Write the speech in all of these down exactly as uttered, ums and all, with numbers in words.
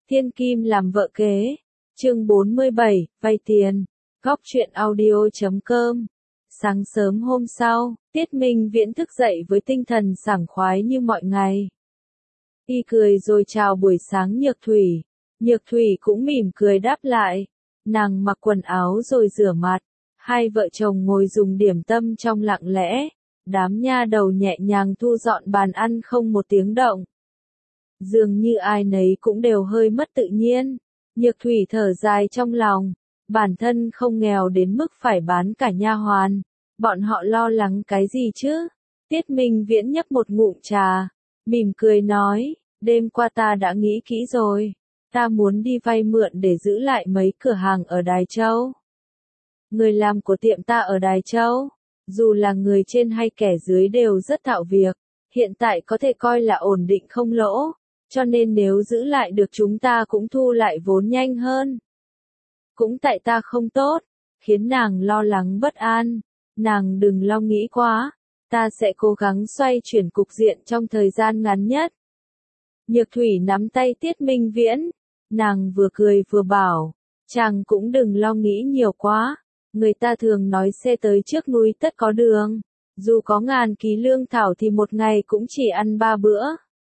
Thiên Kim làm vợ kế. Chương bốn mươi bảy, vay tiền. Góc truyện audio chấm com. Sáng sớm hôm sau, Tiết Minh Viễn thức dậy với tinh thần sảng khoái như mọi ngày. Y cười rồi chào buổi sáng Nhược Thủy. Nhược Thủy cũng mỉm cười đáp lại. Nàng mặc quần áo rồi rửa mặt. Hai vợ chồng ngồi dùng điểm tâm trong lặng lẽ. Đám nha đầu nhẹ nhàng thu dọn bàn ăn không một tiếng động. Dường như ai nấy cũng đều hơi mất tự nhiên. Nhược Thủy thở dài trong lòng. Bản thân không nghèo đến mức phải bán cả nha hoàn. Bọn họ lo lắng cái gì chứ? Tiết Minh Viễn nhấp một ngụm trà. Mỉm cười nói, đêm qua ta đã nghĩ kỹ rồi. Ta muốn đi vay mượn để giữ lại mấy cửa hàng ở Đài Châu. Người làm của tiệm ta ở Đài Châu, dù là người trên hay kẻ dưới đều rất thạo việc. Hiện tại có thể coi là ổn định không lỗ. Cho nên nếu giữ lại được chúng ta cũng thu lại vốn nhanh hơn. Cũng tại ta không tốt, khiến nàng lo lắng bất an. Nàng đừng lo nghĩ quá, ta sẽ cố gắng xoay chuyển cục diện trong thời gian ngắn nhất. Nhược Thủy nắm tay Tiết Minh Viễn, nàng vừa cười vừa bảo, chàng cũng đừng lo nghĩ nhiều quá. Người ta thường nói xe tới trước núi tất có đường, dù có ngàn ký lương thảo thì một ngày cũng chỉ ăn ba bữa.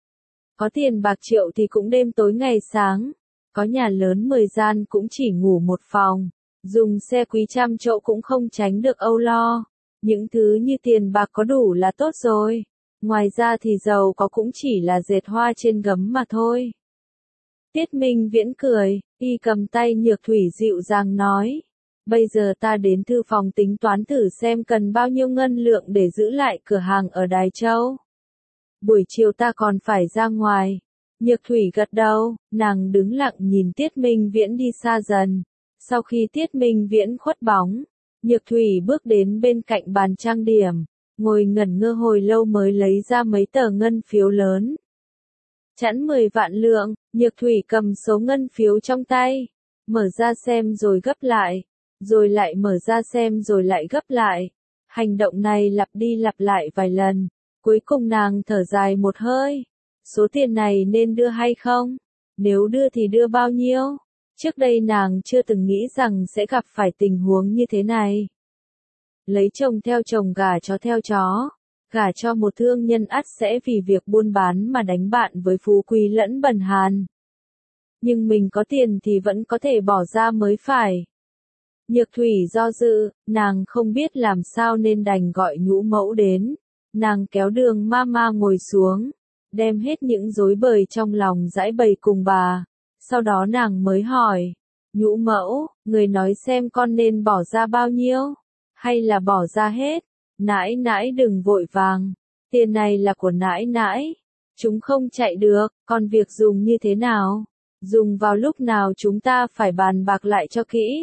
Có tiền bạc triệu thì cũng đêm tối ngày sáng. Có nhà lớn mười gian cũng chỉ ngủ một phòng. Dùng xe quý trăm chỗ cũng không tránh được âu lo. Những thứ như tiền bạc có đủ là tốt rồi. Ngoài ra thì giàu có cũng chỉ là dệt hoa trên gấm mà thôi. Tiết Minh Viễn cười, y cầm tay Nhược Thủy dịu dàng nói. Bây giờ ta đến thư phòng tính toán thử xem cần bao nhiêu ngân lượng để giữ lại cửa hàng ở Đài Châu. Buổi chiều ta còn phải ra ngoài. Nhược Thủy gật đầu, nàng đứng lặng nhìn Tiết Minh Viễn đi xa dần. Sau khi Tiết Minh Viễn khuất bóng, Nhược Thủy bước đến bên cạnh bàn trang điểm, ngồi ngẩn ngơ hồi lâu mới lấy ra mấy tờ ngân phiếu lớn. Chẵn mười vạn lượng, Nhược Thủy cầm số ngân phiếu trong tay, mở ra xem rồi gấp lại, rồi lại mở ra xem rồi lại gấp lại. Hành động này lặp đi lặp lại vài lần, cuối cùng nàng thở dài một hơi. Số tiền này nên đưa hay không? Nếu đưa thì đưa bao nhiêu? Trước đây nàng chưa từng nghĩ rằng sẽ gặp phải tình huống như thế này. Lấy chồng theo chồng gả chó theo chó. Gả cho một thương nhân ắt sẽ vì việc buôn bán mà đánh bạn với phú quý lẫn bần hàn. Nhưng mình có tiền thì vẫn có thể bỏ ra mới phải. Nhược Thủy do dự, nàng không biết làm sao nên đành gọi Nhũ Mẫu đến. Nàng kéo Đường Mama ngồi xuống. Đem hết những rối bời trong lòng giãi bày cùng bà. Sau đó nàng mới hỏi, Nhũ Mẫu, người nói xem con nên bỏ ra bao nhiêu, hay là bỏ ra hết. Nãi nãi đừng vội vàng, tiền này là của nãi nãi, chúng không chạy được, còn việc dùng như thế nào, dùng vào lúc nào chúng ta phải bàn bạc lại cho kỹ.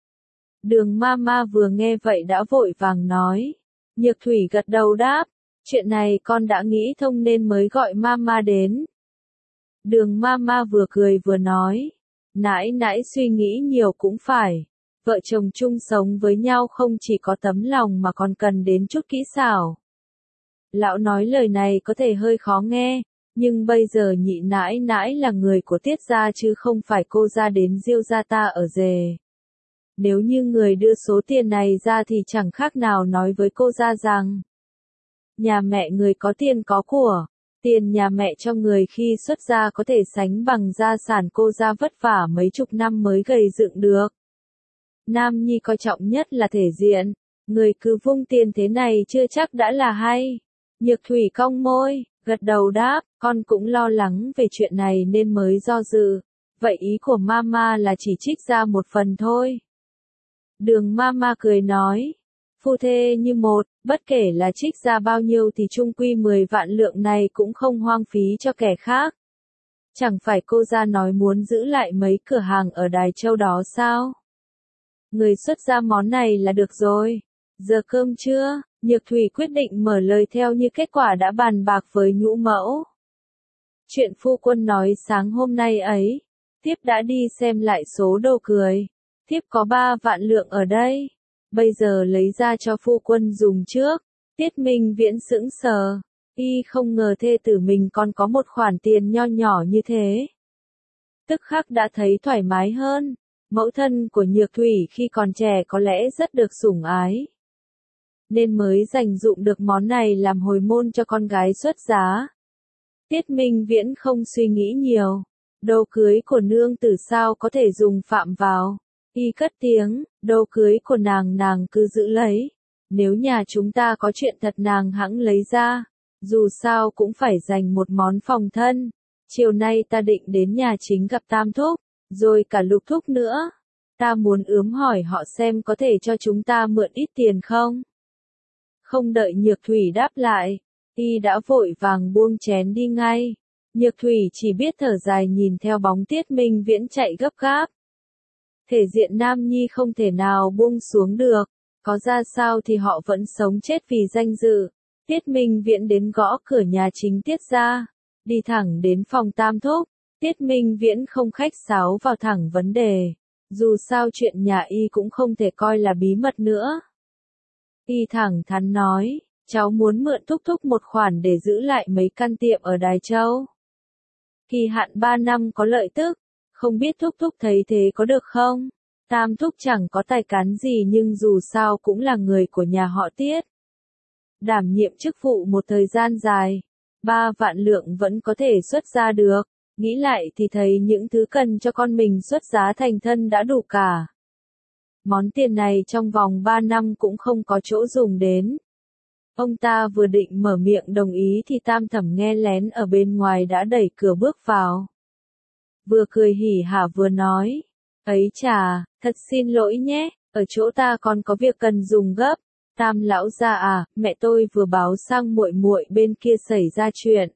Đường Mama vừa nghe vậy đã vội vàng nói. Nhược Thủy gật đầu đáp. Chuyện này con đã nghĩ thông nên mới gọi Mama đến. Đường Mama vừa cười vừa nói. Nãi nãi suy nghĩ nhiều cũng phải. Vợ chồng chung sống với nhau không chỉ có tấm lòng mà còn cần đến chút kỹ xảo. Lão nói lời này có thể hơi khó nghe, nhưng bây giờ nhị nãi nãi là người của Tiết gia chứ không phải cô gia đến Diêu gia ta ở Dề. Nếu như người đưa số tiền này ra thì chẳng khác nào nói với cô gia rằng nhà mẹ người có tiền có của, tiền nhà mẹ cho người khi xuất gia có thể sánh bằng gia sản cô gia vất vả mấy chục năm mới gầy dựng được. Nam nhi coi trọng nhất là thể diện, người cứ vung tiền thế này chưa chắc đã là hay. Nhược Thủy cong môi, gật đầu đáp, con cũng lo lắng về chuyện này nên mới do dự. Vậy ý của Mama là chỉ trích ra một phần thôi. Đường Mama cười nói. Phu thê như một, bất kể là trích ra bao nhiêu thì chung quy mười vạn lượng này cũng không hoang phí cho kẻ khác. Chẳng phải cô gia nói muốn giữ lại mấy cửa hàng ở Đài Châu đó sao? Người xuất ra món này là được rồi. Giờ cơm trưa, Nhược Thủy quyết định mở lời theo như kết quả đã bàn bạc với Nhũ Mẫu. Chuyện phu quân nói sáng hôm nay ấy, thiếp đã đi xem lại số đồ cười. Thiếp có ba vạn lượng ở đây. Bây giờ lấy ra cho phu quân dùng trước. Tiết Minh Viễn sững sờ. Y không ngờ thê tử mình còn có một khoản tiền nho nhỏ như thế. tức khắc đã thấy thoải mái hơn. Mẫu thân của Nhược Thủy khi còn trẻ có lẽ rất được sủng ái, nên mới dành dụm được món này làm hồi môn cho con gái xuất giá. Tiết Minh Viễn không suy nghĩ nhiều. Đồ cưới của nương tử sao có thể dùng phạm vào. Y cất tiếng, đồ cưới của nàng nàng cứ giữ lấy. Nếu nhà chúng ta có chuyện thật nàng hẵng lấy ra. Dù sao cũng phải dành một món phòng thân. Chiều nay ta định đến nhà chính gặp Tam Thúc, rồi cả Lục Thúc nữa. Ta muốn ướm hỏi họ xem có thể cho chúng ta mượn ít tiền không? Không đợi Nhược Thủy đáp lại, y đã vội vàng buông chén đi ngay. Nhược Thủy chỉ biết thở dài nhìn theo bóng Tiết Minh Viễn chạy gấp gáp. Thể diện nam nhi không thể nào buông xuống được, có ra sao thì họ vẫn sống chết vì danh dự. Tiết Minh Viễn đến gõ cửa nhà chính Tiết gia, đi thẳng đến phòng Tam Thúc. Tiết Minh Viễn không khách sáo vào thẳng vấn đề, dù sao chuyện nhà y cũng không thể coi là bí mật nữa. Y thẳng thắn nói, cháu muốn mượn Thúc Thúc một khoản để giữ lại mấy căn tiệm ở Đài Châu. Kỳ hạn ba năm có lợi tức, không biết Thúc Thúc thấy thế có được không? Tam Thúc chẳng có tài cán gì nhưng dù sao cũng là người của nhà họ Tiết. Đảm nhiệm chức vụ một thời gian dài, ba vạn lượng vẫn có thể xuất ra được. Nghĩ lại thì thấy những thứ cần cho con mình xuất giá thành thân đã đủ cả. Món tiền này trong vòng ba năm cũng không có chỗ dùng đến. Ông ta vừa định mở miệng đồng ý thì Tam Thẩm nghe lén ở bên ngoài đã đẩy cửa bước vào. Vừa cười hỉ hả vừa nói, ấy chà, thật xin lỗi nhé, ở chỗ ta còn có việc cần dùng gấp. Tam lão gia à, mẹ tôi vừa báo sang muội muội bên kia xảy ra chuyện.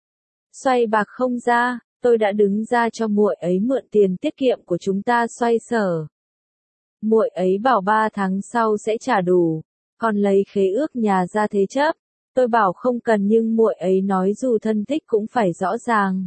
Xoay bạc không ra, tôi đã đứng ra cho muội ấy mượn tiền tiết kiệm của chúng ta xoay sở. Muội ấy bảo ba tháng sau sẽ trả đủ, còn lấy khế ước nhà ra thế chấp. Tôi bảo không cần nhưng muội ấy nói dù thân thích cũng phải rõ ràng.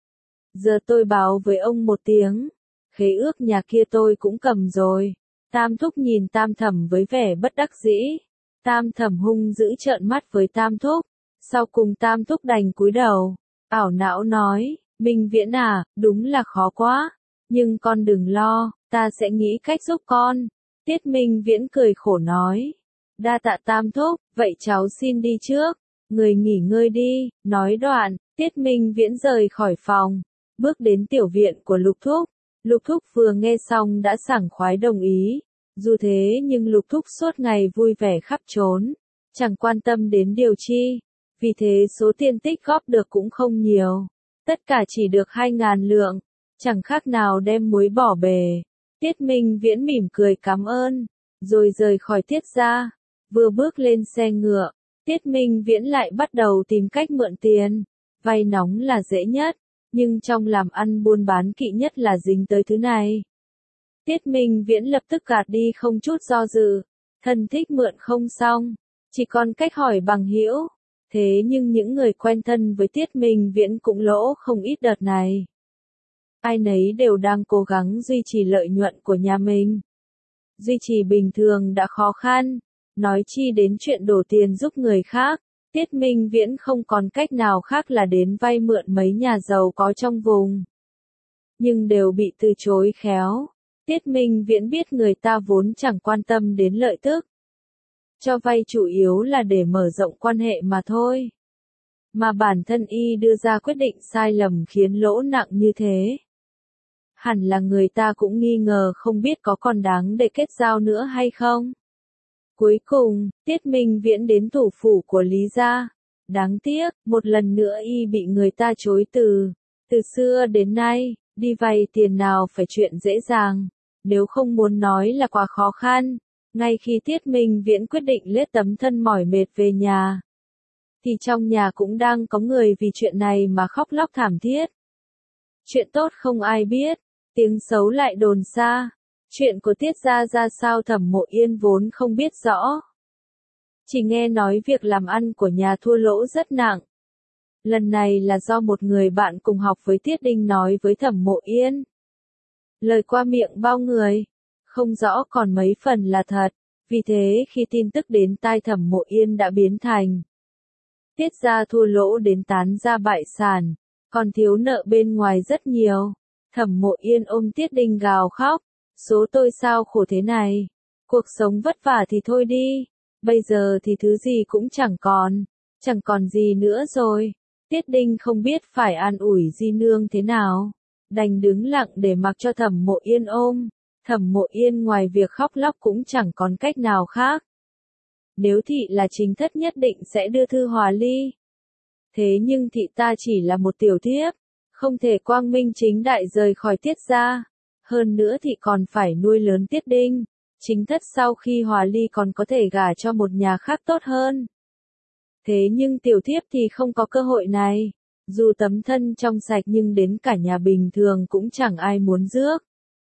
Giờ tôi báo với ông một tiếng, khế ước nhà kia tôi cũng cầm rồi. Tam Thúc nhìn Tam Thẩm với vẻ bất đắc dĩ. Tam Thẩm hung dữ trợn mắt với Tam Thúc, sau cùng Tam Thúc đành cúi đầu, ảo não nói, Minh Viễn à, đúng là khó quá, nhưng con đừng lo, ta sẽ nghĩ cách giúp con. Tiết Minh Viễn cười khổ nói, đa tạ Tam Thúc, vậy cháu xin đi trước, người nghỉ ngơi đi. Nói đoạn, Tiết Minh Viễn rời khỏi phòng, bước đến tiểu viện của Lục Thúc. Lục Thúc vừa nghe xong đã sảng khoái đồng ý. Dù thế nhưng Lục Thúc suốt ngày vui vẻ khắp trốn, chẳng quan tâm đến điều chi. Vì thế số tiền tích góp được cũng không nhiều. Tất cả chỉ được hai ngàn lượng, chẳng khác nào đem muối bỏ bể. Tiết Minh Viễn mỉm cười cảm ơn, rồi rời khỏi Tiết gia. Vừa bước lên xe ngựa, Tiết Minh Viễn lại bắt đầu tìm cách mượn tiền. Vay nóng là dễ nhất, nhưng trong làm ăn buôn bán kỵ nhất là dính tới thứ này. Tiết Minh Viễn lập tức gạt đi không chút do dự, thân thích mượn không xong, chỉ còn cách hỏi bằng hữu. Thế nhưng những người quen thân với Tiết Minh Viễn cũng lỗ không ít đợt này. Ai nấy đều đang cố gắng duy trì lợi nhuận của nhà mình. Duy trì bình thường đã khó khăn, nói chi đến chuyện đổ tiền giúp người khác. Tiết Minh Viễn không còn cách nào khác là đến vay mượn mấy nhà giàu có trong vùng. Nhưng đều bị từ chối khéo. Tiết Minh Viễn biết người ta vốn chẳng quan tâm đến lợi tức. Cho vay chủ yếu là để mở rộng quan hệ mà thôi. Mà bản thân y đưa ra quyết định sai lầm khiến lỗ nặng như thế. Hẳn là người ta cũng nghi ngờ không biết có còn đáng để kết giao nữa hay không. Cuối cùng, Tiết Minh Viễn đến thủ phủ của Lý gia. Đáng tiếc, một lần nữa y bị người ta chối từ. Từ xưa đến nay, đi vay tiền nào phải chuyện dễ dàng, nếu không muốn nói là quá khó khăn. Ngay khi Tiết Minh Viễn quyết định lết tấm thân mỏi mệt về nhà, thì trong nhà cũng đang có người vì chuyện này mà khóc lóc thảm thiết. Chuyện tốt không ai biết, tiếng xấu lại đồn xa. Chuyện của Tiết gia ra sao Thẩm Mộ Yên vốn không biết rõ. Chỉ nghe nói việc làm ăn của nhà thua lỗ rất nặng. Lần này là do một người bạn cùng học với Tiết Đinh nói với Thẩm Mộ Yên. Lời qua miệng bao người, không rõ còn mấy phần là thật. Vì thế khi tin tức đến tai Thẩm Mộ Yên đã biến thành Tiết gia thua lỗ đến tán gia bại sản, còn thiếu nợ bên ngoài rất nhiều. Thẩm Mộ Yên ôm Tiết Đinh gào khóc, số tôi sao khổ thế này, cuộc sống vất vả thì thôi đi, bây giờ thì thứ gì cũng chẳng còn, chẳng còn gì nữa rồi. Tiết Đinh không biết phải an ủi Di Nương thế nào, đành đứng lặng để mặc cho Thẩm Mộ Yên ôm. Thẩm Mộ Yên ngoài việc khóc lóc cũng chẳng còn cách nào khác. Nếu thị là chính thất nhất định sẽ đưa thư hòa ly. Thế nhưng thị ta chỉ là một tiểu thiếp, không thể quang minh chính đại rời khỏi Tiết gia. Hơn nữa thị còn phải nuôi lớn Tiết Đinh. Chính thất sau khi hòa ly còn có thể gả cho một nhà khác tốt hơn. Thế nhưng tiểu thiếp thì không có cơ hội này. Dù tấm thân trong sạch nhưng đến cả nhà bình thường cũng chẳng ai muốn rước.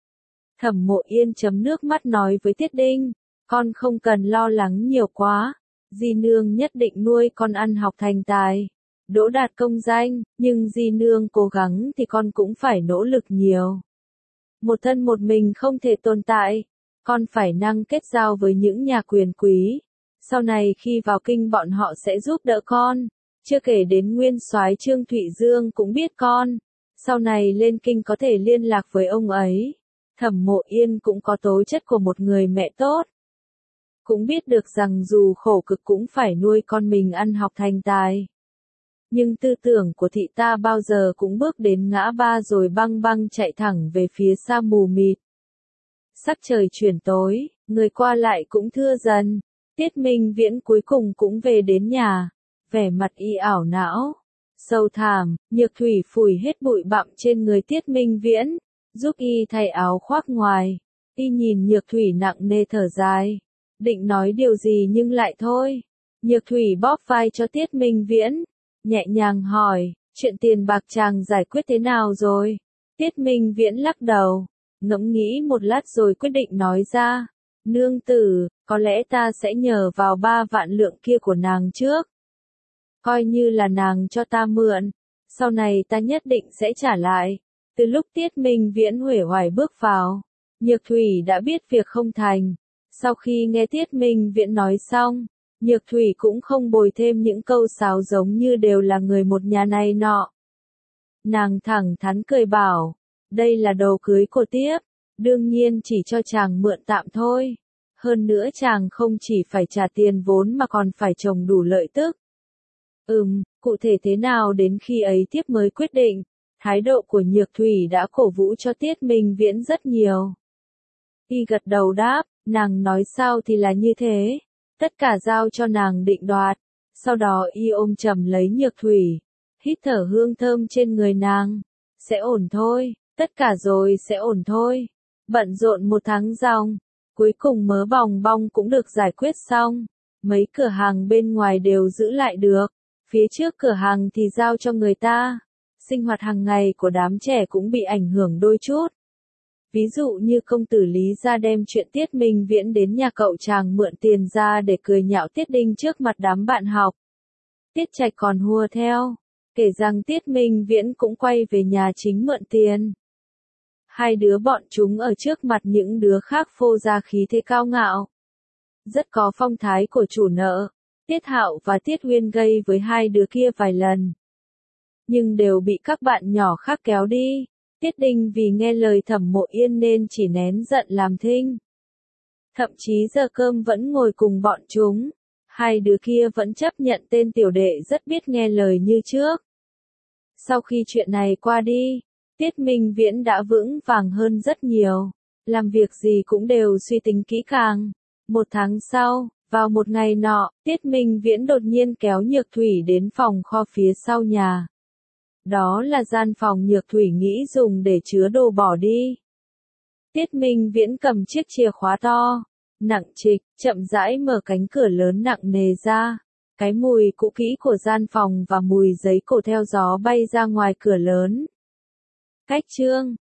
Thẩm Mộ Yên chấm nước mắt nói với Tiết Đinh, con không cần lo lắng nhiều quá, Di Nương nhất định nuôi con ăn học thành tài, đỗ đạt công danh, nhưng Di Nương cố gắng thì con cũng phải nỗ lực nhiều. Một thân một mình không thể tồn tại, con phải năng kết giao với những nhà quyền quý, sau này khi vào kinh bọn họ sẽ giúp đỡ con, chưa kể đến nguyên soái Trương Thụy Dương cũng biết con, sau này lên kinh có thể liên lạc với ông ấy. Thẩm Mộ Yên cũng có tố chất của một người mẹ tốt. Cũng biết được rằng dù khổ cực cũng phải nuôi con mình ăn học thành tài. Nhưng tư tưởng của thị ta bao giờ cũng bước đến ngã ba rồi băng băng chạy thẳng về phía xa mù mịt. Sắc trời chuyển tối, người qua lại cũng thưa dần. Tiết Minh Viễn cuối cùng cũng về đến nhà, vẻ mặt y ảo não, sâu thảm. Nhược Thủy phủi hết bụi bặm trên người Tiết Minh Viễn, giúp y thay áo khoác ngoài. Y nhìn Nhược Thủy nặng nề thở dài, định nói điều gì nhưng lại thôi. Nhược Thủy bóp vai cho Tiết Minh Viễn, nhẹ nhàng hỏi, chuyện tiền bạc chàng giải quyết thế nào rồi? Tiết Minh Viễn lắc đầu, ngẫm nghĩ một lát rồi quyết định nói ra, nương tử, có lẽ ta sẽ nhờ vào ba vạn lượng kia của nàng trước. Coi như là nàng cho ta mượn, sau này ta nhất định sẽ trả lại. Từ lúc Tiết Minh Viễn uể oải bước vào, Nhược Thủy đã biết việc không thành. Sau khi nghe Tiết Minh Viễn nói xong, Nhược Thủy cũng không bồi thêm những câu sáo giống như đều là người một nhà này nọ. Nàng thẳng thắn cười bảo, đây là đồ cưới của Tiết, đương nhiên chỉ cho chàng mượn tạm thôi. Hơn nữa chàng không chỉ phải trả tiền vốn mà còn phải trồng đủ lợi tức. Ừm, cụ thể thế nào đến khi ấy Tiết mới quyết định. Thái độ của Nhược Thủy đã cổ vũ cho Tiết Minh Viễn rất nhiều. Y gật đầu đáp, nàng nói sao thì là như thế, tất cả giao cho nàng định đoạt. Sau đó y ôm chầm lấy Nhược Thủy, hít thở hương thơm trên người nàng. Sẽ ổn thôi, tất cả rồi sẽ ổn thôi. Bận rộn một tháng ròng, cuối cùng mớ bòng bong cũng được giải quyết xong. Mấy cửa hàng bên ngoài đều giữ lại được, phía trước cửa hàng thì giao cho người ta. Sinh hoạt hàng ngày của đám trẻ cũng bị ảnh hưởng đôi chút. Ví dụ như công tử Lý gia đem chuyện Tiết Minh Viễn đến nhà cậu chàng mượn tiền ra để cười nhạo Tiết Đinh trước mặt đám bạn học. Tiết Trạch còn hùa theo, kể rằng Tiết Minh Viễn cũng quay về nhà chính mượn tiền. Hai đứa bọn chúng ở trước mặt những đứa khác phô ra khí thế cao ngạo, rất có phong thái của chủ nợ. Tiết Hạo và Tiết Uyên gây với hai đứa kia vài lần, nhưng đều bị các bạn nhỏ khác kéo đi. Tiết Đinh vì nghe lời Thẩm Mộ Yên nên chỉ nén giận làm thinh. Thậm chí giờ cơm vẫn ngồi cùng bọn chúng. Hai đứa kia vẫn chấp nhận tên tiểu đệ rất biết nghe lời như trước. Sau khi chuyện này qua đi, Tiết Minh Viễn đã vững vàng hơn rất nhiều. Làm việc gì cũng đều suy tính kỹ càng. Một tháng sau, vào một ngày nọ, Tiết Minh Viễn đột nhiên kéo Nhược Thủy đến phòng kho phía sau nhà. Đó là gian phòng Nhược Thủy nghĩ dùng để chứa đồ bỏ đi. Tiết Minh Viễn cầm chiếc chìa khóa to, nặng trịch, chậm rãi mở cánh cửa lớn nặng nề ra. Cái mùi cũ kỹ của gian phòng và mùi giấy cổ theo gió bay ra ngoài cửa lớn. Cách chương